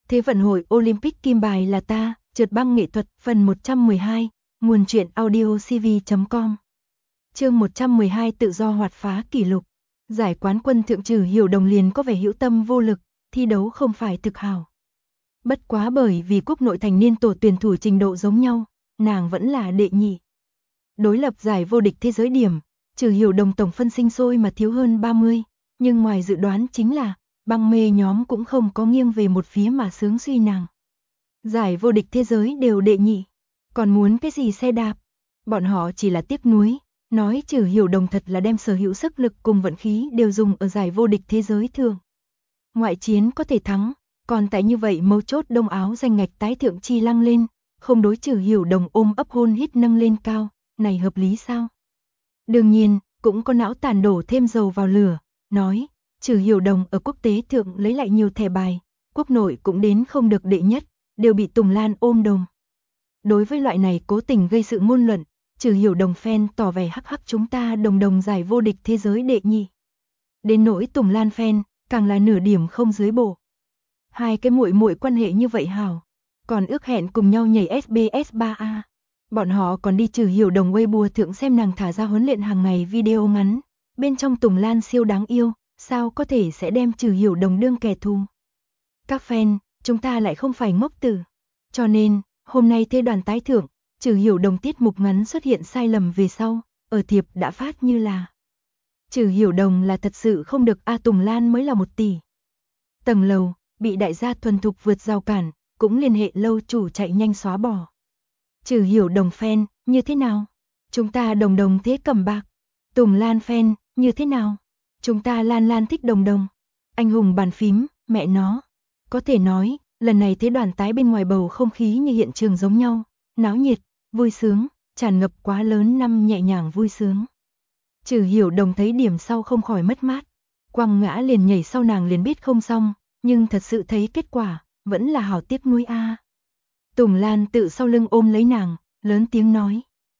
Thế vận hội Olympic kim bài là ta, trượt băng nghệ thuật, phần 112, nguồn truyện audio cv.com. Chương 112 tự do hoạt phá kỷ lục. Giải quán quân thượng trừ Hiểu Đồng liền có vẻ hữu tâm vô lực, thi đấu không phải thực hào. Bất quá bởi vì quốc nội thành niên tổ tuyển thủ trình độ giống nhau, nàng vẫn là đệ nhị. Đối lập giải vô địch thế giới điểm, trừ Hiểu Đồng tổng phân sinh sôi mà thiếu hơn 30, nhưng ngoài dự đoán chính là băng mê nhóm cũng không có nghiêng về một phía mà sướng suy nàng. Giải vô địch thế giới đều đệ nhị, còn muốn cái gì xe đạp? Bọn họ chỉ là tiếc nuối, nói trừ Hiểu Đồng thật là đem sở hữu sức lực cùng vận khí đều dùng ở giải vô địch thế giới thường. Ngoại chiến có thể thắng, còn tại như vậy mấu chốt đông áo danh ngạch tái thượng chi lăng lên, không đối trừ Hiểu Đồng ôm ấp hôn hít nâng lên cao, này hợp lý sao? Đương nhiên, cũng có não tàn đổ thêm dầu vào lửa, nói, trừ Hiểu Đồng ở quốc tế thượng lấy lại nhiều thẻ bài, quốc nội cũng đến không được đệ nhất, đều bị Tùng Lan ôm đồm. Đối với loại này cố tình gây sự ngôn luận, trừ Hiểu Đồng fan tỏ vẻ hắc hắc chúng ta đồng giải vô địch thế giới đệ nhị. Đến nỗi Tùng Lan fan, càng là nửa điểm không dưới bộ. Hai cái muội muội quan hệ như vậy hảo, còn ước hẹn cùng nhau nhảy SBS3A. Bọn họ còn đi trừ Hiểu Đồng Weibo thượng xem nàng thả ra huấn luyện hàng ngày video ngắn, bên trong Tùng Lan siêu đáng yêu, sao có thể sẽ đem trừ Hiểu Đồng đương kẻ thù. Các fan, chúng ta lại không phải ngốc tử. Cho nên, hôm nay thế đoàn tái thưởng, trừ Hiểu Đồng tiết mục ngắn xuất hiện sai lầm về sau, ở thiệp đã phát như là trừ Hiểu Đồng là thật sự không được Tùng Lan mới là 1 tỷ. Tầng lầu, bị đại gia thuần thục vượt rào cản, cũng liên hệ lâu chủ chạy nhanh xóa bỏ. Trừ Hiểu Đồng fan, như thế nào? Chúng ta đồng thế cầm bạc. Tùng Lan fan, như thế nào? Chúng ta Lan thích đồng. Anh hùng bàn phím, mẹ nó. Có thể nói, lần này thế đoàn tái bên ngoài bầu không khí như hiện trường giống nhau, náo nhiệt, vui sướng, tràn ngập quá lớn năm nhẹ nhàng vui sướng. Trừ Hiểu Đồng thấy điểm sau không khỏi mất mát, quăng ngã liền nhảy sau nàng liền biết không xong, nhưng thật sự thấy kết quả, vẫn là hảo tiếc nuối a. Tùng Lan tự sau lưng ôm lấy nàng, lớn tiếng nói.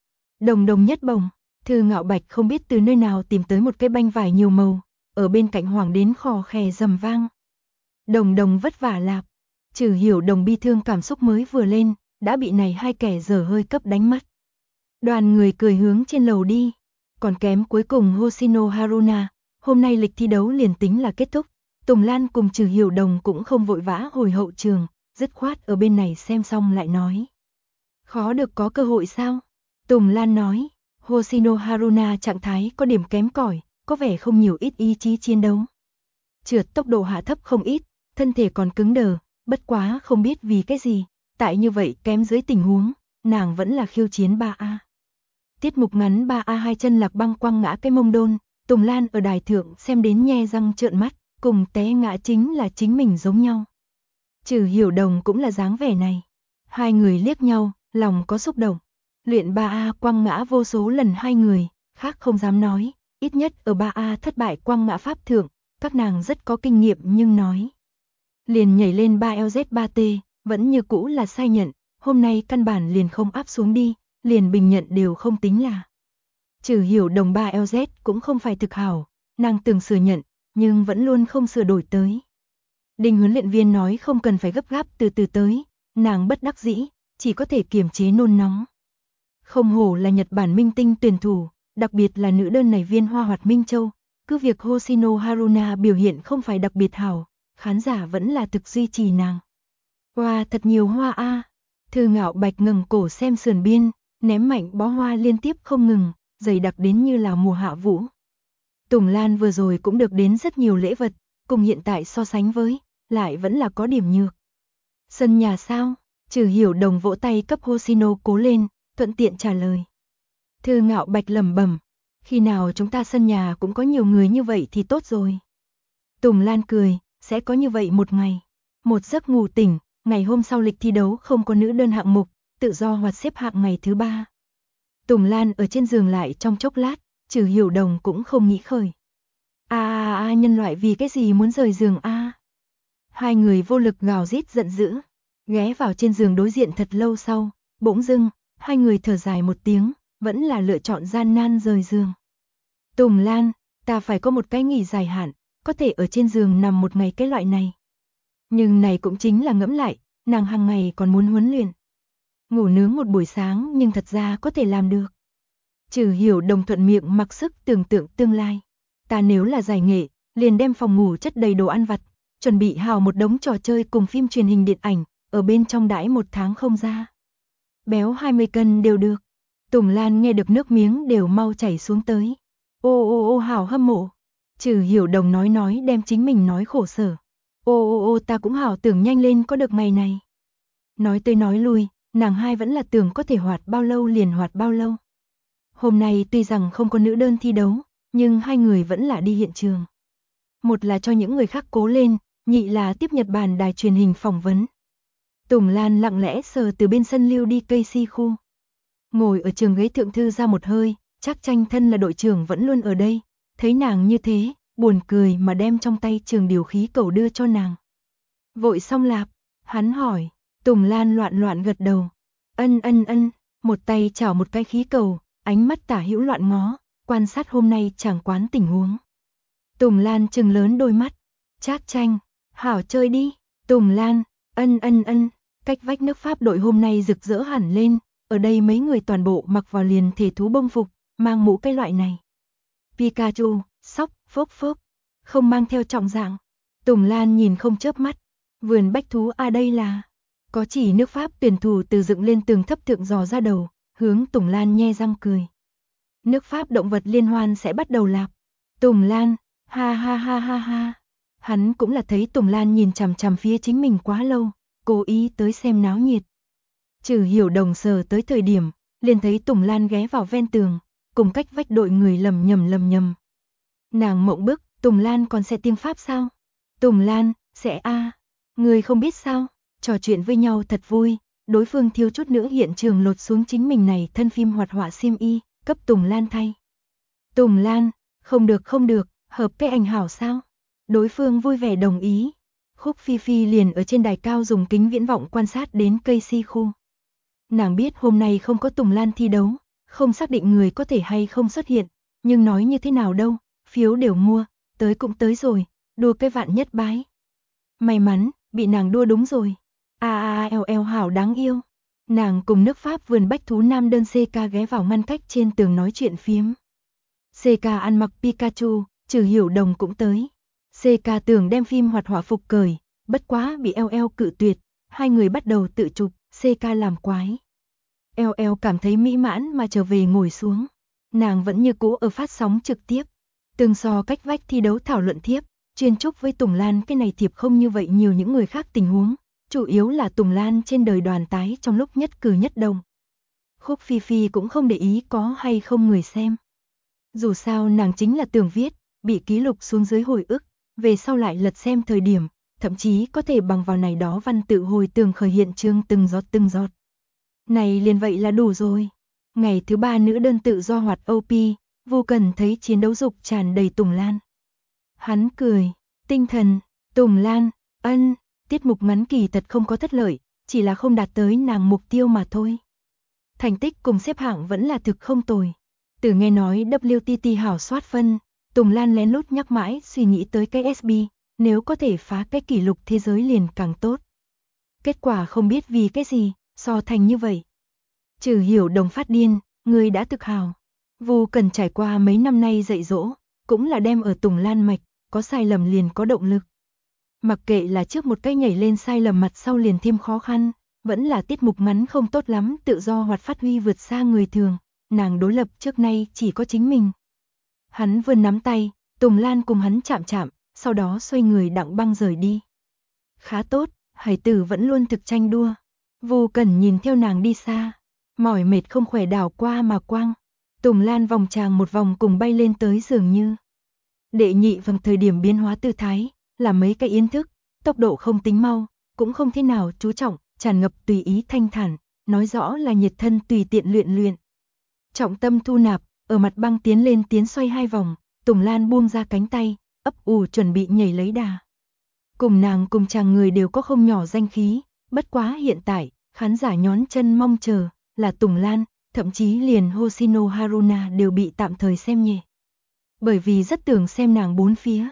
Đồng nhất bồng, Thư Ngạo Bạch không biết từ nơi nào tìm tới một cái banh vải nhiều màu, ở bên cạnh hoàng đến khò khè rầm vang. Đồng vất vả lạp, trừ Hiểu Đồng bi thương cảm xúc mới vừa lên, đã bị này hai kẻ dở hơi cấp đánh mất. Đoàn người cười hướng trên lầu đi, còn kém cuối cùng Hoshino Haruna, hôm nay lịch thi đấu liền tính là kết thúc, Tùng Lan cùng trừ Hiểu Đồng cũng không vội vã hồi hậu trường, dứt khoát ở bên này xem xong lại nói. Khó được có cơ hội sao? Tùng Lan nói, Hoshino Haruna trạng thái có điểm kém cỏi, có vẻ không nhiều ít ý chí chiến đấu. Trượt tốc độ hạ thấp không ít, thân thể còn cứng đờ, bất quá không biết vì cái gì, tại như vậy kém dưới tình huống, nàng vẫn là khiêu chiến 3A. Tiết mục ngắn 3A hai chân lạc băng quăng ngã cái mông đôn, Tùng Lan ở đài thượng xem đến nhe răng trợn mắt, cùng té ngã chính là chính mình giống nhau. Trừ Hiểu Đồng cũng là dáng vẻ này. Hai người liếc nhau, lòng có xúc động. Luyện 3A quăng ngã vô số lần hai người, khác không dám nói, ít nhất ở 3A thất bại quăng ngã pháp thượng, các nàng rất có kinh nghiệm nhưng nói. Liền nhảy lên 3LZ3T, vẫn như cũ là sai nhận, hôm nay căn bản liền không áp xuống đi, liền bình nhận đều không tính là. Trừ Hiểu Đồng 3LZ cũng không phải thực hảo, nàng từng sửa nhận, nhưng vẫn luôn không sửa đổi tới. Đinh huấn luyện viên nói không cần phải gấp gáp từ từ tới, nàng bất đắc dĩ, chỉ có thể kiềm chế nôn nóng. Không hổ là Nhật Bản minh tinh tuyển thủ, đặc biệt là nữ đơn này Viên Hoa Hoạt Minh Châu, cứ việc Hoshino Haruna biểu hiện không phải đặc biệt hảo, khán giả vẫn là thực duy trì nàng. Wow, thật nhiều hoa a. Thư Ngạo Bạch ngẩng cổ xem sườn biên, ném mạnh bó hoa liên tiếp không ngừng, dày đặc đến như là mùa hạ vũ. Tùng Lan vừa rồi cũng được đến rất nhiều lễ vật, cùng hiện tại so sánh với, lại vẫn là có điểm nhược. Sân nhà sao? Trừ Hiểu Đồng vỗ tay cấp Hoshino cố lên, thuận tiện trả lời. Thư Ngạo Bạch lẩm bẩm, khi nào chúng ta sân nhà cũng có nhiều người như vậy thì tốt rồi. Tùng Lan cười, sẽ có như vậy một ngày. Một giấc ngủ tỉnh, ngày hôm sau lịch thi đấu không có nữ đơn hạng mục, tự do hoạt xếp hạng ngày thứ 3. Tùng Lan ở trên giường lại trong chốc lát, trừ Hiểu Đồng cũng không nghĩ khởi. Nhân loại vì cái gì muốn rời giường a? Hai người vô lực gào rít giận dữ, ghé vào trên giường đối diện thật lâu sau, bỗng dưng, hai người thở dài một tiếng, vẫn là lựa chọn gian nan rời giường. Tùng Lan, ta phải có một cái nghỉ dài hạn, có thể ở trên giường nằm một ngày cái loại này. Nhưng này cũng chính là ngẫm lại, nàng hàng ngày còn muốn huấn luyện. Ngủ nướng một buổi sáng nhưng thật ra có thể làm được. Trừ Hiểu Đồng thuận miệng mặc sức tưởng tượng tương lai. Ta nếu là giải nghệ, liền đem phòng ngủ chất đầy đồ ăn vặt, chuẩn bị hào một đống trò chơi cùng phim truyền hình điện ảnh, ở bên trong đãi 1 tháng không ra. Béo 20 cân đều được. Tùng Lan nghe được nước miếng đều mau chảy xuống tới. Ô hảo hâm mộ. Trừ Hiểu Đồng nói đem chính mình nói khổ sở. Ô ta cũng hảo tưởng nhanh lên có được ngày này. Nói tới nói lui, nàng hai vẫn là tưởng có thể hoạt bao lâu liền hoạt bao lâu. Hôm nay tuy rằng không có nữ đơn thi đấu, nhưng hai người vẫn là đi hiện trường. Một là cho những người khác cố lên, nhị là tiếp Nhật Bản đài truyền hình phỏng vấn. Tùng Lan lặng lẽ sờ từ bên sân lưu đi cây si khu. Ngồi ở trường ghế thượng thư ra một hơi, chắc Tranh thân là đội trưởng vẫn luôn ở đây, thấy nàng như thế, buồn cười mà đem trong tay trường điều khí cầu đưa cho nàng. Vội xong lạp, hắn hỏi, Tùng Lan loạn gật đầu. Ân, một tay chảo một cái khí cầu, ánh mắt tả hữu loạn ngó, quan sát hôm nay chàng quán tình huống. Tùng Lan trừng lớn đôi mắt, Trác Tranh, hảo chơi đi. Tùng Lan, ân, cách vách nước Pháp đội hôm nay rực rỡ hẳn lên, ở đây mấy người toàn bộ mặc vào liền thể thú bông phục, mang mũ cái loại này. Pikachu, sóc, phốc, không mang theo trọng dạng. Tùng Lan nhìn không chớp mắt, vườn bách thú đây là. Có chỉ nước Pháp tuyển thủ từ dựng lên tường thấp thượng dò ra đầu, hướng Tùng Lan nhe răng cười. Nước Pháp động vật liên hoan sẽ bắt đầu lạp. Tùng Lan, ha. Hắn cũng là thấy Tùng Lan nhìn chằm chằm phía chính mình quá lâu, cố ý tới xem náo nhiệt. Trừ Hiểu Đồng sờ tới thời điểm, liền thấy Tùng Lan ghé vào ven tường, cùng cách vách đội người lầm nhầm. Nàng mộng bức, Tùng Lan còn sẽ tiếng Pháp sao? Tùng Lan, sẽ người không biết sao? Trò chuyện với nhau thật vui, đối phương thiếu chút nữa hiện trường lột xuống chính mình này thân phim hoạt họa xiêm y, cấp Tùng Lan thay. Tùng Lan, không được, hợp cái ảnh hảo sao? Đối phương vui vẻ đồng ý. Khúc Phi Phi liền ở trên đài cao dùng kính viễn vọng quan sát đến cây si khu. Nàng biết hôm nay không có Tùng Lan thi đấu, không xác định người có thể hay không xuất hiện, nhưng nói như thế nào đâu, phiếu đều mua, tới cũng tới rồi, đua cái vạn nhất bái. May mắn, bị nàng đua đúng rồi. Eo hảo đáng yêu. Nàng cùng nước Pháp vườn bách thú nam đơn CK ghé vào ngăn cách trên tường nói chuyện phiếm. CK ăn mặc Pikachu, Trừ Hiểu Đồng cũng tới. CK tưởng đem phim hoạt họa phục cởi, bất quá bị eo cự tuyệt, hai người bắt đầu tự chụp, CK làm quái. Eo cảm thấy mỹ mãn mà trở về ngồi xuống. Nàng vẫn như cũ ở phát sóng trực tiếp. Từng so cách vách thi đấu thảo luận thiếp, chuyên chúc với Tùng Lan cái này thiệp không như vậy nhiều những người khác tình huống. Chủ yếu là Tùng Lan trên đời đoàn tái trong lúc nhất cử nhất động. Khúc Phi Phi cũng không để ý có hay không người xem. Dù sao nàng chính là tưởng viết, bị ký lục xuống dưới hồi ức, về sau lại lật xem thời điểm, thậm chí có thể bằng vào này đó văn tự hồi tưởng khởi hiện chương từng giọt. Này liền vậy là đủ rồi. Ngày thứ 3 nữ đơn tự do hoạt OP, Vu Cần thấy chiến đấu dục tràn đầy Tùng Lan. Hắn cười, tinh thần, Tùng Lan, tiết mục ngắn kỳ thật không có thất lợi, chỉ là không đạt tới nàng mục tiêu mà thôi. Thành tích cùng xếp hạng vẫn là thực không tồi. Từ nghe nói WTT hảo soát phân, Tùng Lan lén lút nhắc mãi suy nghĩ tới cái SB, nếu có thể phá cái kỷ lục thế giới liền càng tốt. Kết quả không biết vì cái gì, so thành như vậy. Trừ Hiểu Đồng phát điên, người đã thực hào. Vu Cần trải qua mấy năm nay dạy dỗ, cũng là đem ở Tùng Lan mạch, có sai lầm liền có động lực. Mặc kệ là trước một cái nhảy lên sai lầm mặt sau liền thêm khó khăn, vẫn là tiết mục ngắn không tốt lắm tự do hoạt phát huy vượt xa người thường, nàng đối lập trước nay chỉ có chính mình. Hắn vươn nắm tay, Tùng Lan cùng hắn chạm, sau đó xoay người đặng băng rời đi. Khá tốt, hải tử vẫn luôn thực tranh đua. Vu Cẩn nhìn theo nàng đi xa, mỏi mệt không khỏe đảo qua mà quang. Tùng Lan vòng tràng một vòng cùng bay lên tới dường như. Đệ nhị vòng thời điểm biến hóa tư thái, là mấy cái yến thức, tốc độ không tính mau, cũng không thế nào chú trọng, tràn ngập tùy ý thanh thản, nói rõ là nhiệt thân tùy tiện luyện. Trọng tâm thu nạp, ở mặt băng tiến xoay 2 vòng, Tùng Lan buông ra cánh tay, ấp ủ chuẩn bị nhảy lấy đà. Cùng nàng cùng chàng người đều có không nhỏ danh khí, bất quá hiện tại, khán giả nhón chân mong chờ, là Tùng Lan, thậm chí liền Hoshino Haruna đều bị tạm thời xem nhẹ. Bởi vì rất tưởng xem nàng bốn phía.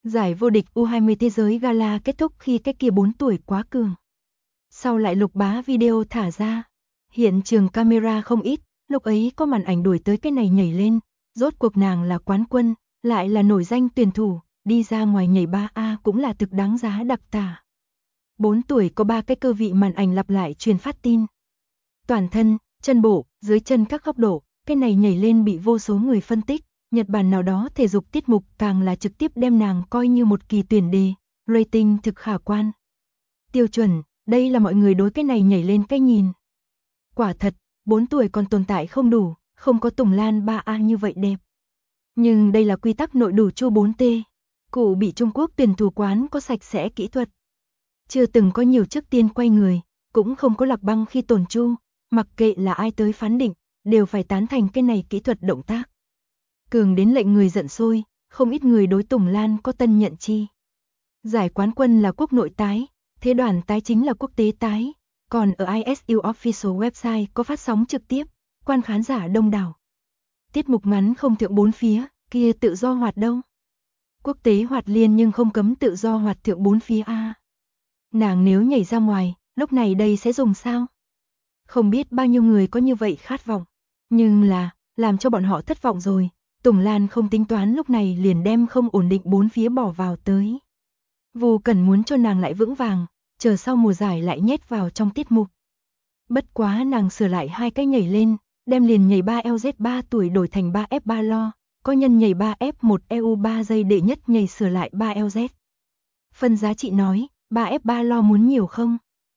Giải vô địch U20 thế giới gala kết thúc khi cái kia 4 tuổi quá cường. Sau lại Lục Bá video thả ra. Hiện trường camera không ít, lúc ấy có màn ảnh đuổi tới cái này nhảy lên. Rốt cuộc nàng là quán quân, lại là nổi danh tuyển thủ, đi ra ngoài nhảy 3A cũng là thực đáng giá đặc tả. 4 tuổi có 3 cái cơ vị màn ảnh lặp lại truyền phát tin. Toàn thân, chân bộ, dưới chân các góc độ, cái này nhảy lên bị vô số người phân tích. Nhật Bản nào đó thể dục tiết mục càng là trực tiếp đem nàng coi như một kỳ tuyển đề, rating thực khả quan. Tiêu chuẩn, đây là mọi người đối cái này nhảy lên cái nhìn. Quả thật, 4 tuổi còn tồn tại không đủ, không có Tùng Lan 3A như vậy đẹp. Nhưng đây là quy tắc nội đủ chu 4T. Cụ bị Trung Quốc tuyển thủ quán có sạch sẽ kỹ thuật. Chưa từng có nhiều trước tiên quay người, cũng không có lạc băng khi tổn chu, mặc kệ là ai tới phán định, đều phải tán thành cái này kỹ thuật động tác. Cường đến lệnh người giận sôi, không ít người đối Tùng Lan có tân nhận chi. Giải quán quân là quốc nội tái, thế đoàn tái chính là quốc tế tái, còn ở ISU Official website có phát sóng trực tiếp, quan khán giả đông đảo. Tiết mục ngắn không thượng 4 phía, kia tự do hoạt đâu. Quốc tế hoạt liên nhưng không cấm tự do hoạt thượng 4 phía A. Nàng nếu nhảy ra ngoài, lúc này đây sẽ dùng sao? Không biết bao nhiêu người có như vậy khát vọng, nhưng là, làm cho bọn họ thất vọng rồi. Tùng Lan không tính toán lúc này liền đem không ổn định 4 phía bỏ vào tới. Vu Cẩn muốn cho nàng lại vững vàng, chờ sau mùa giải lại nhét vào trong tiết mục. Bất quá nàng sửa lại 2 cái nhảy lên, đem liền nhảy 3LZ 3 tuổi đổi thành 3F3 lo, có nhân nhảy 3F1 EU 3 giây đệ nhất nhảy sửa lại 3LZ. Phân giá trị nói, 3F3 lo muốn nhiều không?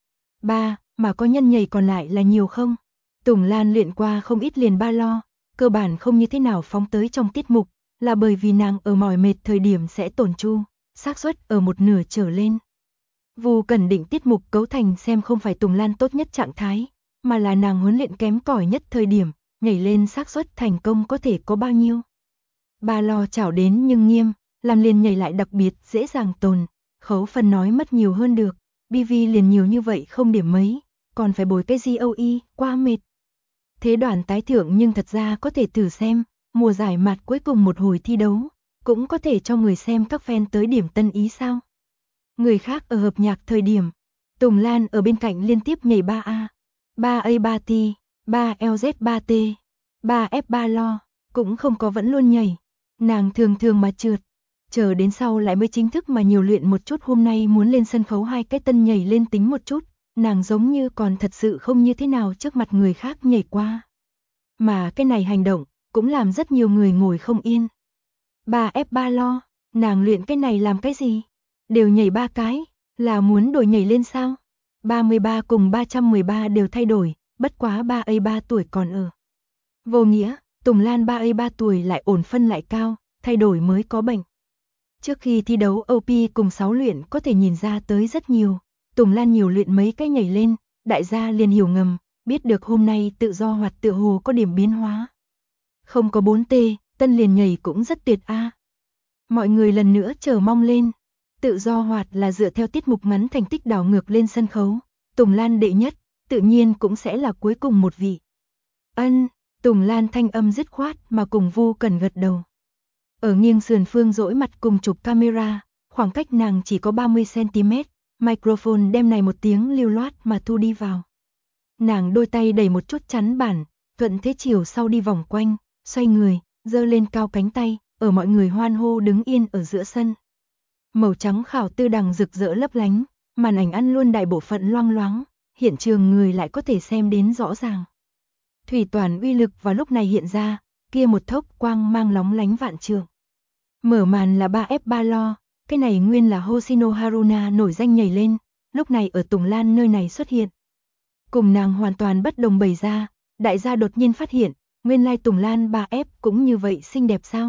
3, mà có nhân nhảy còn lại là nhiều không? Tùng Lan luyện qua không ít liền 3 lo, cơ bản không như thế nào phóng tới trong tiết mục, là bởi vì nàng ở mỏi mệt thời điểm sẽ tổn chu, xác suất ở một nửa trở lên. Vu Cẩn định tiết mục cấu thành xem không phải Tùng Lan tốt nhất trạng thái, mà là nàng huấn luyện kém cỏi nhất thời điểm, nhảy lên xác suất thành công có thể có bao nhiêu. 3 lo chảo đến nhưng nghiêm, làm liền nhảy lại đặc biệt dễ dàng tồn, khấu phần nói mất nhiều hơn được, BV liền nhiều như vậy không điểm mấy, còn phải bồi cái GOE, qua mệt. Thế đoàn tái thưởng nhưng thật ra có thể thử xem, mùa giải mặt cuối cùng một hồi thi đấu, cũng có thể cho người xem các fan tới điểm tân ý sao. Người khác ở hợp nhạc thời điểm, Tùng Lan ở bên cạnh liên tiếp nhảy 3A, 3A3T, 3LZ3T, 3F3 lo, cũng không có vẫn luôn nhảy. Nàng thường thường mà trượt, chờ đến sau lại mới chính thức mà nhiều luyện một chút, hôm nay muốn lên sân khấu 2 cái tân nhảy lên tính một chút, nàng giống như còn thật sự không như thế nào trước mặt người khác nhảy qua. Mà cái này hành động, cũng làm rất nhiều người ngồi không yên. 3F3 lo, nàng luyện cái này làm cái gì? Đều nhảy 3 cái, là muốn đổi nhảy lên sao? 33 cùng 313 đều thay đổi, bất quá 3A 3 tuổi còn ở. Vô nghĩa, Tùng Lan 3A 3 tuổi lại ổn phân lại cao, thay đổi mới có bệnh. Trước khi thi đấu OP cùng 6 luyện có thể nhìn ra tới rất nhiều, Tùng Lan nhiều luyện mấy cái nhảy lên, đại gia liền hiểu ngầm, biết được hôm nay tự do hoạt tựa hồ có điểm biến hóa. Không có 4T, tân liền nhảy cũng rất tuyệt a. Mọi người lần nữa chờ mong lên. Tự do hoạt là dựa theo tiết mục ngắn thành tích đảo ngược lên sân khấu, Tùng Lan đệ nhất, tự nhiên cũng sẽ là cuối cùng một vị. Ân, Tùng Lan thanh âm dứt khoát mà cùng Vu Cẩn gật đầu. Ở nghiêng sườn phương dỗi mặt cùng chụp camera, khoảng cách nàng chỉ có 30cm, microphone đem này một tiếng lưu loát mà thu đi vào. Nàng đôi tay đẩy một chút chắn bản, thuận thế chiều sau đi vòng quanh, xoay người, giơ lên cao cánh tay, ở mọi người hoan hô đứng yên ở giữa sân. Màu trắng khảo tư đằng rực rỡ lấp lánh, màn ảnh ăn luôn đại bộ phận loang loáng, hiện trường người lại có thể xem đến rõ ràng. Thủy toàn uy lực vào lúc này hiện ra, kia một thốc quang mang lóng lánh vạn trượng. Mở màn là 3F3 lo, cái này nguyên là Hoshino Haruna nổi danh nhảy lên, lúc này ở Tùng Lan nơi này xuất hiện. Cùng nàng hoàn toàn bất đồng bày ra, đại gia đột nhiên phát hiện, nguyên lai Tùng Lan 3F cũng như vậy xinh đẹp sao?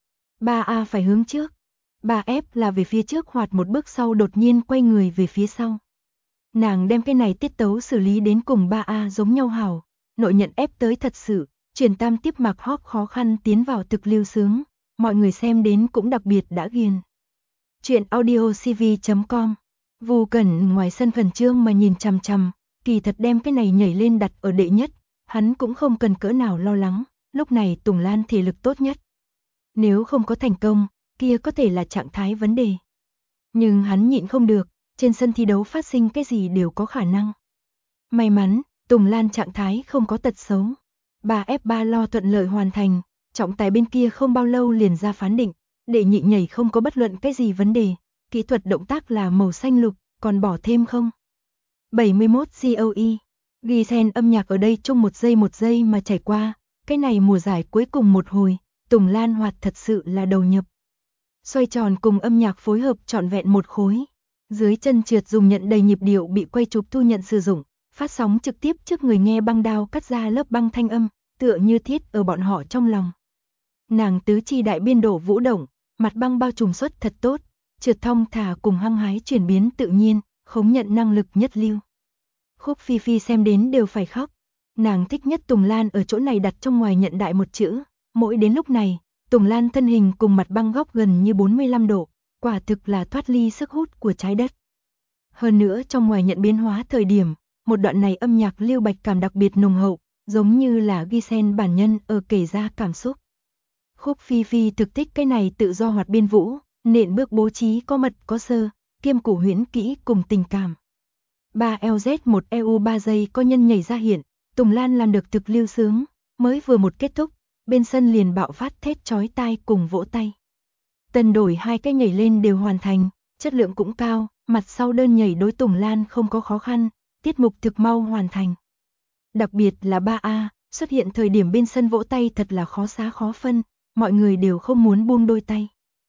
3A phải hướng trước, 3F là về phía trước hoặc một bước sau đột nhiên quay người về phía sau. Nàng đem cái này tiết tấu xử lý đến cùng 3A giống nhau hảo, nội nhận ép tới thật sự, truyền tam tiếp mặc hóp khó khăn tiến vào thực lưu sướng, mọi người xem đến cũng đặc biệt đã ghiền. Chuyện audiocv.com. Vu Cẩn ngoài sân khẩn trương mà nhìn chằm chằm, kỳ thật đem cái này nhảy lên đặt ở đệ nhất, hắn cũng không cần cỡ nào lo lắng, lúc này Tùng Lan thể lực tốt nhất. Nếu không có thành công, kia có thể là trạng thái vấn đề. Nhưng hắn nhịn không được, trên sân thi đấu phát sinh cái gì đều có khả năng. May mắn, Tùng Lan trạng thái không có tật xấu. 3F3 lo thuận lợi hoàn thành, trọng tài bên kia không bao lâu liền ra phán định, đệ nhị nhảy không có bất luận cái gì vấn đề, kỹ thuật động tác là màu xanh lục, còn bỏ thêm không. 71 COE, ghi sen âm nhạc ở đây chung một giây mà chảy qua, cái này mùa giải cuối cùng một hồi, Tùng Lan hoạt thật sự là đầu nhập. Xoay tròn cùng âm nhạc phối hợp trọn vẹn một khối. Dưới chân trượt dùng nhận đầy nhịp điệu bị quay chụp thu nhận sử dụng, phát sóng trực tiếp trước người nghe băng đao cắt ra lớp băng thanh âm, tựa như thiết ở bọn họ trong lòng. Nàng tứ chi đại biên độ vũ động, mặt băng bao trùm suất thật tốt, trượt thong thả cùng hăng hái chuyển biến tự nhiên, khống nhận năng lực nhất lưu. Khúc Phi Phi xem đến đều phải khóc. Nàng thích nhất Tùng Lan ở chỗ này đặt trong ngoài nhận đại một chữ, mỗi đến lúc này, Tùng Lan thân hình cùng mặt băng góc gần như 45 độ, quả thực là thoát ly sức hút của trái đất. Hơn nữa trong ngoài nhận biến hóa thời điểm, một đoạn này âm nhạc lưu bạch cảm đặc biệt nồng hậu, giống như là ghi sen bản nhân ở kể ra cảm xúc. Khúc Phi Phi thực thích cái này tự do hoạt biên vũ, nện bước bố trí có mật có sơ, kiêm củ huyễn kỹ cùng tình cảm. 3LZ1 EU 3 giây có nhân nhảy ra hiện, Tùng Lan làm được thực lưu sướng, mới vừa một kết thúc, bên sân liền bạo phát thét chói tai cùng vỗ tay. Tân đổi hai cái nhảy lên đều hoàn thành, chất lượng cũng cao, mặt sau đơn nhảy đối Tùng Lan không có khó khăn, tiết mục thực mau hoàn thành. Đặc biệt là 3A, xuất hiện thời điểm bên sân vỗ tay thật là khó xá khó phân, mọi người đều không muốn buông đôi tay.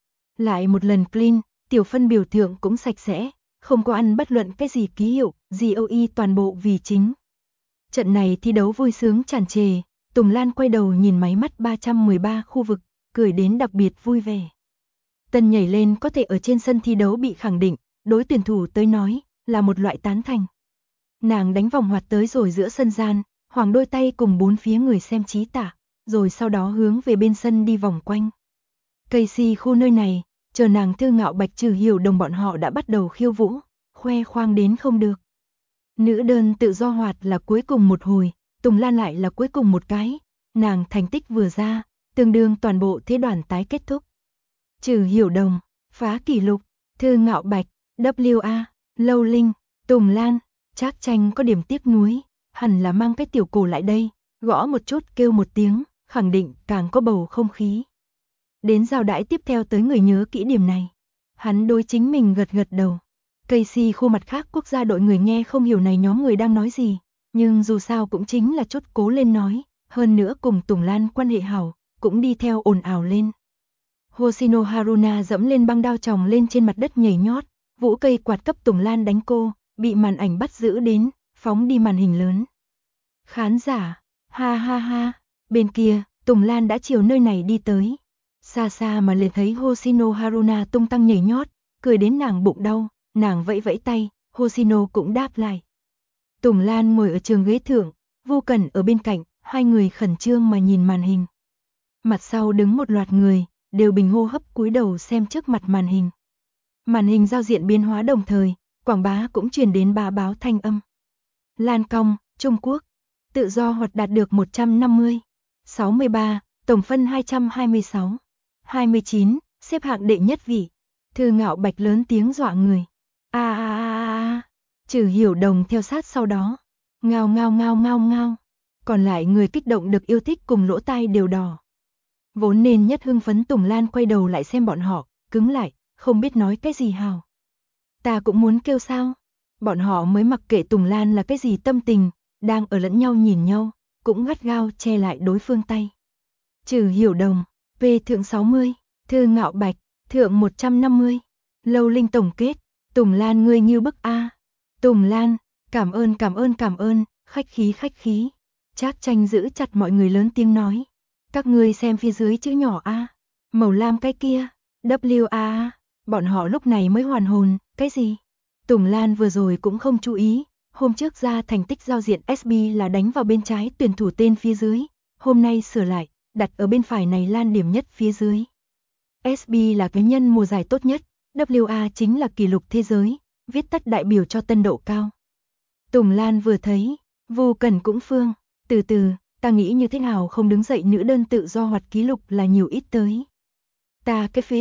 Lại một lần clean, tiểu phân biểu thượng cũng sạch sẽ, không có ăn bất luận cái gì ký hiệu, GOE toàn bộ vì chính. Trận này thi đấu vui sướng tràn trề, Tùng Lan quay đầu nhìn máy mắt 313 khu vực, cười đến đặc biệt vui vẻ. Tân nhảy lên có thể ở trên sân thi đấu bị khẳng định, đối tuyển thủ tới nói, là một loại tán thành. Nàng đánh vòng hoạt tới rồi giữa sân gian, hoàng đôi tay cùng bốn phía người xem chí tả, rồi sau đó hướng về bên sân đi vòng quanh. Casey khu nơi này, chờ nàng Thư Ngạo Bạch Trừ Hiểu Đồng bọn họ đã bắt đầu khiêu vũ, khoe khoang đến không được. Nữ đơn tự do hoạt là cuối cùng một hồi, Tùng Lan lại là cuối cùng một cái, nàng thành tích vừa ra, tương đương toàn bộ thế đoàn tái kết thúc. Trừ Hiểu Đồng, phá kỷ lục, Thư Ngạo Bạch, WA, Lâu Linh, Tùng Lan, Trác Tranh có điểm tiếc nuối, hẳn là mang cái tiểu cổ lại đây, gõ một chút kêu một tiếng, khẳng định càng có bầu không khí. Đến giao đãi tiếp theo tới người nhớ kỹ điểm này. Hắn đối chính mình gật gật đầu. Casey khu mặt khác quốc gia đội người nghe không hiểu này nhóm người đang nói gì, nhưng dù sao cũng chính là chốt cố lên nói, hơn nữa cùng Tùng Lan quan hệ hảo, cũng đi theo ồn ào lên. Hoshino Haruna dẫm lên băng đao chồng lên trên mặt đất nhảy nhót, vũ cây quạt cấp Tùng Lan đánh cô, bị màn ảnh bắt giữ đến, phóng đi màn hình lớn. Khán giả, ha ha ha, bên kia, Tùng Lan đã chiều nơi này đi tới. Xa xa mà liền thấy Hoshino Haruna tung tăng nhảy nhót, cười đến nàng bụng đau, nàng vẫy vẫy tay, Hoshino cũng đáp lại. Tùng Lan ngồi ở trường ghế thượng, Vô Cẩn ở bên cạnh, hai người khẩn trương mà nhìn màn hình. Mặt sau đứng một loạt người, đều bình hô hấp cúi đầu xem trước mặt màn hình. Màn hình giao diện biến hóa đồng thời, quảng bá cũng truyền đến bá báo thanh âm. Lan Cong, Trung Quốc, tự do hoạt đạt được 150, 63, tổng phân 226. 29, xếp hạng đệ nhất vị. Thư Ngạo Bạch lớn tiếng dọa người. Trừ Hiểu Đồng theo sát sau đó. Ngao ngao ngao ngao ngao. Còn lại người kích động được yêu thích cùng lỗ tai đều đỏ. Vốn nên nhất hưng phấn Tùng Lan quay đầu lại xem bọn họ, cứng lại, không biết nói cái gì hào. Ta cũng muốn kêu sao. Bọn họ mới mặc kệ Tùng Lan là cái gì tâm tình, đang ở lẫn nhau nhìn nhau, cũng gắt gao che lại đối phương tay. Trừ Hiểu Đồng, P thượng 60, Thư Ngạo Bạch, thượng 150. Lâu Linh tổng kết, Tùng Lan ngươi như bức A. Tùng Lan, cảm ơn, khách khí. Trác Tranh giữ chặt mọi người lớn tiếng nói. Các ngươi xem phía dưới chữ nhỏ A, màu lam cái kia, WA. Bọn họ lúc này mới hoàn hồn, cái gì? Tùng Lan vừa rồi cũng không chú ý, hôm trước ra thành tích giao diện SB là đánh vào bên trái tuyển thủ tên phía dưới, hôm nay sửa lại, đặt ở bên phải này Lan điểm nhất phía dưới. SB là cá nhân mùa giải tốt nhất, WA chính là kỷ lục thế giới, viết tắt đại biểu cho tân độ cao. Tùng Lan vừa thấy, Vô Cẩn cũng phương, từ từ, ta nghĩ như thế nào không đứng dậy nữ đơn tự do hoạt ký lục là nhiều ít tới. Ta cái phế vật,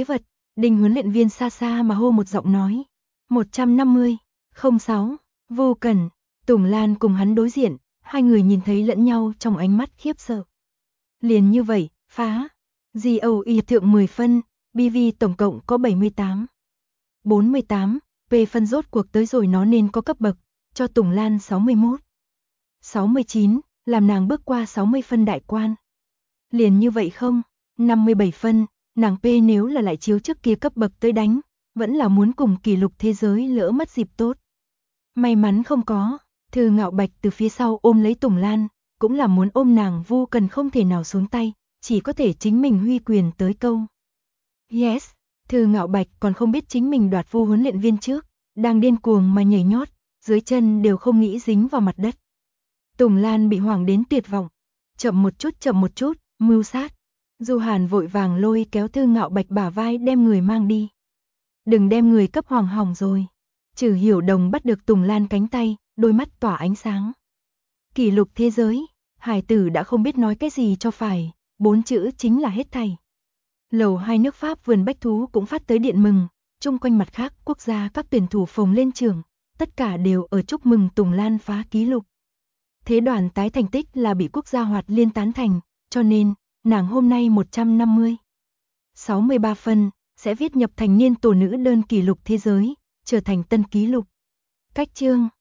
Đinh huấn luyện viên xa xa mà hô một giọng nói. 150, 06, Vô Cần. Tùng Lan cùng hắn đối diện, hai người nhìn thấy lẫn nhau trong ánh mắt khiếp sợ. Liền như vậy, phá. GOE thượng 10 phân, BV tổng cộng có 78. 48, P phân rốt cuộc tới rồi nó nên có cấp bậc, cho Tùng Lan 61. 69, làm nàng bước qua 60 phân đại quan. Liền như vậy không, 57 phân, nàng P nếu là lại chiếu trước kia cấp bậc tới đánh, vẫn là muốn cùng kỷ lục thế giới lỡ mất dịp tốt. May mắn không có, Thư Ngạo Bạch từ phía sau ôm lấy Tùng Lan, cũng là muốn ôm nàng. Vô Cần không thể nào xuống tay, chỉ có thể chính mình huy quyền tới câu. Yes, Thư Ngạo Bạch còn không biết chính mình đoạt Vu huấn luyện viên trước, đang điên cuồng mà nhảy nhót, dưới chân đều không nghĩ dính vào mặt đất. Tùng Lan bị hoảng đến tuyệt vọng, chậm một chút, mưu sát. Du Hàn vội vàng lôi kéo Thư Ngạo Bạch bả vai đem người mang đi. Đừng đem người cấp hoàng hỏng rồi. Trừ Hiểu Đồng bắt được Tùng Lan cánh tay, đôi mắt tỏa ánh sáng. Kỷ lục thế giới, hải tử đã không biết nói cái gì cho phải, 4 chữ chính là hết thảy. Lầu 2 nước Pháp vườn bách thú cũng phát tới điện mừng, chung quanh mặt khác quốc gia các tuyển thủ phồng lên trường, tất cả đều ở chúc mừng Tùng Lan phá kỷ lục. Thế đoàn tái thành tích là bị quốc gia Hoạt Liên tán thành, cho nên, nàng hôm nay 150. 63 phân, sẽ viết nhập thành niên tổ nữ đơn kỷ lục thế giới, trở thành tân kỷ lục. Cách chương